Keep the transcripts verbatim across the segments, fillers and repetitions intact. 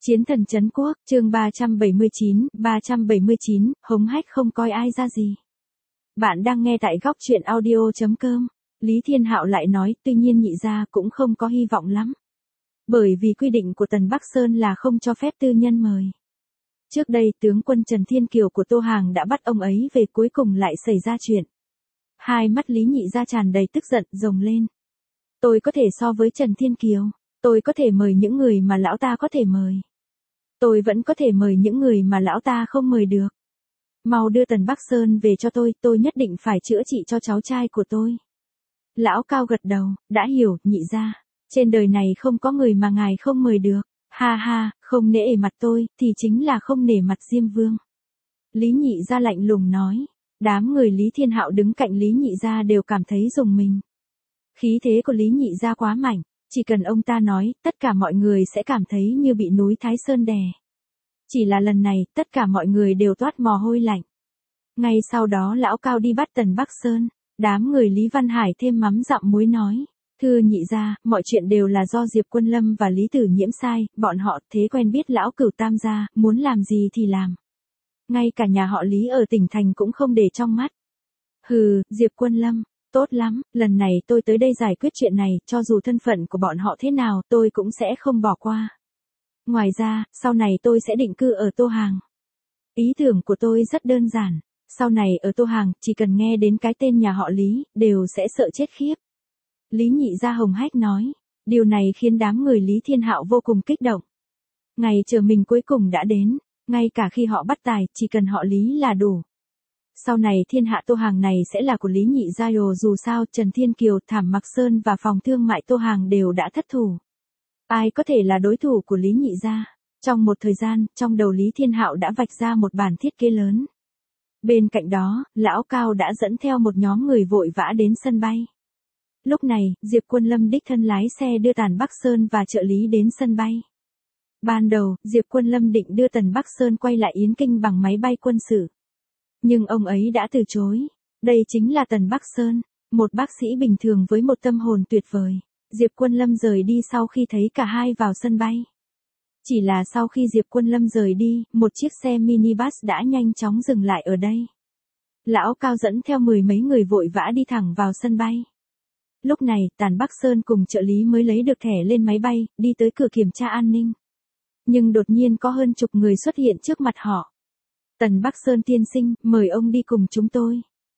Chiến thần trấn quốc, chương ba trăm bảy mươi chín, ba trăm bảy mươi chín, hống hách không coi ai ra gì. Bạn đang nghe tại góc truyện audio chấm com. Lý Thiên Hạo lại nói, tuy nhiên nhị gia cũng không có hy vọng lắm. Bởi vì quy định của Tần Bắc Sơn là không cho phép tư nhân mời. Trước đây tướng quân Trần Thiên Kiều của Tô Hàng đã bắt ông ấy về, cuối cùng lại xảy ra chuyện. Hai mắt Lý nhị gia tràn đầy tức giận, rồng lên. Tôi có thể so với Trần Thiên Kiều, tôi có thể mời những người mà lão ta có thể mời. Tôi vẫn có thể mời những người mà lão ta không mời được. Mau đưa Tần Bắc Sơn về cho tôi, tôi nhất định phải chữa trị cho cháu trai của tôi. Lão Cao gật đầu, đã hiểu, nhị gia. Trên đời này không có người mà ngài không mời được. Ha ha, không nể mặt tôi, thì chính là không nể mặt Diêm Vương. Lý nhị gia lạnh lùng nói. Đám người Lý Thiên Hạo đứng cạnh Lý nhị gia đều cảm thấy rùng mình. Khí thế của Lý nhị gia quá mạnh. Chỉ cần ông ta nói, tất cả mọi người sẽ cảm thấy như bị núi Thái Sơn đè. Chỉ là lần này, tất cả mọi người đều toát mồ hôi lạnh. Ngay sau đó lão Cao đi bắt Tần Bắc Sơn. Đám người Lý Văn Hải thêm mắm dặm muối nói. Thưa nhị gia, mọi chuyện đều là do Diệp Quân Lâm và Lý Tử Nhiễm sai, bọn họ thế quen biết lão Cửu Tam gia, muốn làm gì thì làm. Ngay cả nhà họ Lý ở tỉnh thành cũng không để trong mắt. Hừ, Diệp Quân Lâm. Tốt lắm, lần này tôi tới đây giải quyết chuyện này, cho dù thân phận của bọn họ thế nào, tôi cũng sẽ không bỏ qua. Ngoài ra, sau này tôi sẽ định cư ở Tô Hàng. Ý tưởng của tôi rất đơn giản, sau này ở Tô Hàng, chỉ cần nghe đến cái tên nhà họ Lý, đều sẽ sợ chết khiếp. Lý nhị gia hồng hách nói, điều này khiến đám người Lý Thiên Hạo vô cùng kích động. Ngày chờ mình cuối cùng đã đến, ngay cả khi họ bắt tài, chỉ cần họ Lý là đủ. Sau này thiên hạ Tô Hàng này sẽ là của Lý nhị gia rồi, dù sao Trần Thiên Kiều, Thảm Mặc Sơn và phòng thương mại Tô Hàng đều đã thất thủ. Ai có thể là đối thủ của Lý nhị gia? Trong một thời gian, trong đầu Lý Thiên Hạo đã vạch ra một bản thiết kế lớn. Bên cạnh đó, lão Cao đã dẫn theo một nhóm người vội vã đến sân bay. Lúc này, Diệp Quân Lâm đích thân lái xe đưa Tần Bắc Sơn và trợ lý đến sân bay. Ban đầu, Diệp Quân Lâm định đưa Tần Bắc Sơn quay lại Yến Kinh bằng máy bay quân sự. Nhưng ông ấy đã từ chối. Đây chính là Tần Bắc Sơn, một bác sĩ bình thường với một tâm hồn tuyệt vời. Diệp Quân Lâm rời đi sau khi thấy cả hai vào sân bay. Chỉ là sau khi Diệp Quân Lâm rời đi, một chiếc xe minibus đã nhanh chóng dừng lại ở đây. Lão Cao dẫn theo mười mấy người vội vã đi thẳng vào sân bay. Lúc này, Tần Bắc Sơn cùng trợ lý mới lấy được thẻ lên máy bay, đi tới cửa kiểm tra an ninh. Nhưng đột nhiên có hơn chục người xuất hiện trước mặt họ. Tần Bắc Sơn tiên sinh, mời ông đi cùng chúng tôi.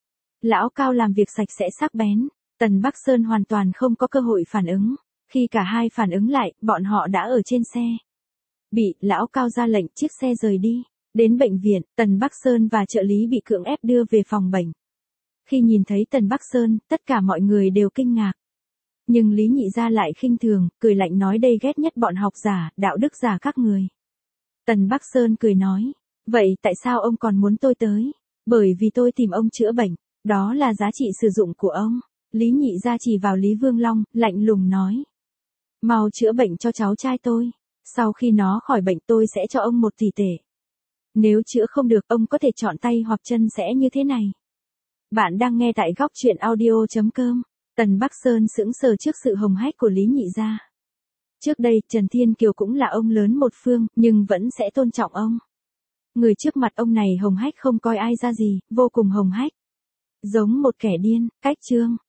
Lão Cao làm việc sạch sẽ sắc bén. Tần Bắc Sơn hoàn toàn không có cơ hội phản ứng. Khi cả hai phản ứng lại, bọn họ đã ở trên xe. Bị, Lão Cao ra lệnh chiếc xe rời đi. Đến bệnh viện, Tần Bắc Sơn và trợ lý bị cưỡng ép đưa về phòng bệnh. Khi nhìn thấy Tần Bắc Sơn, tất cả mọi người đều kinh ngạc. Nhưng Lý nhị gia lại khinh thường, cười lạnh nói đây ghét nhất bọn học giả, đạo đức giả các người. Tần Bắc Sơn cười nói. Vậy tại sao ông còn muốn tôi tới? Bởi vì tôi tìm ông chữa bệnh. Đó là giá trị sử dụng của ông. Lý nhị gia chỉ vào Lý Vương Long, lạnh lùng nói. Mau chữa bệnh cho cháu trai tôi. Sau khi nó khỏi bệnh tôi sẽ cho ông một tỷ tệ. Nếu chữa không được ông có thể chọn tay hoặc chân sẽ như thế này. Bạn đang nghe tại góc truyện audio chấm com. Tần Bắc Sơn sững sờ trước sự hồng hách của Lý nhị gia. Trước đây Trần Thiên Kiều cũng là ông lớn một phương, nhưng vẫn sẽ tôn trọng ông. Người trước mặt ông này hồng hách không coi ai ra gì, vô cùng hồng hách. Giống một kẻ điên, cách chương.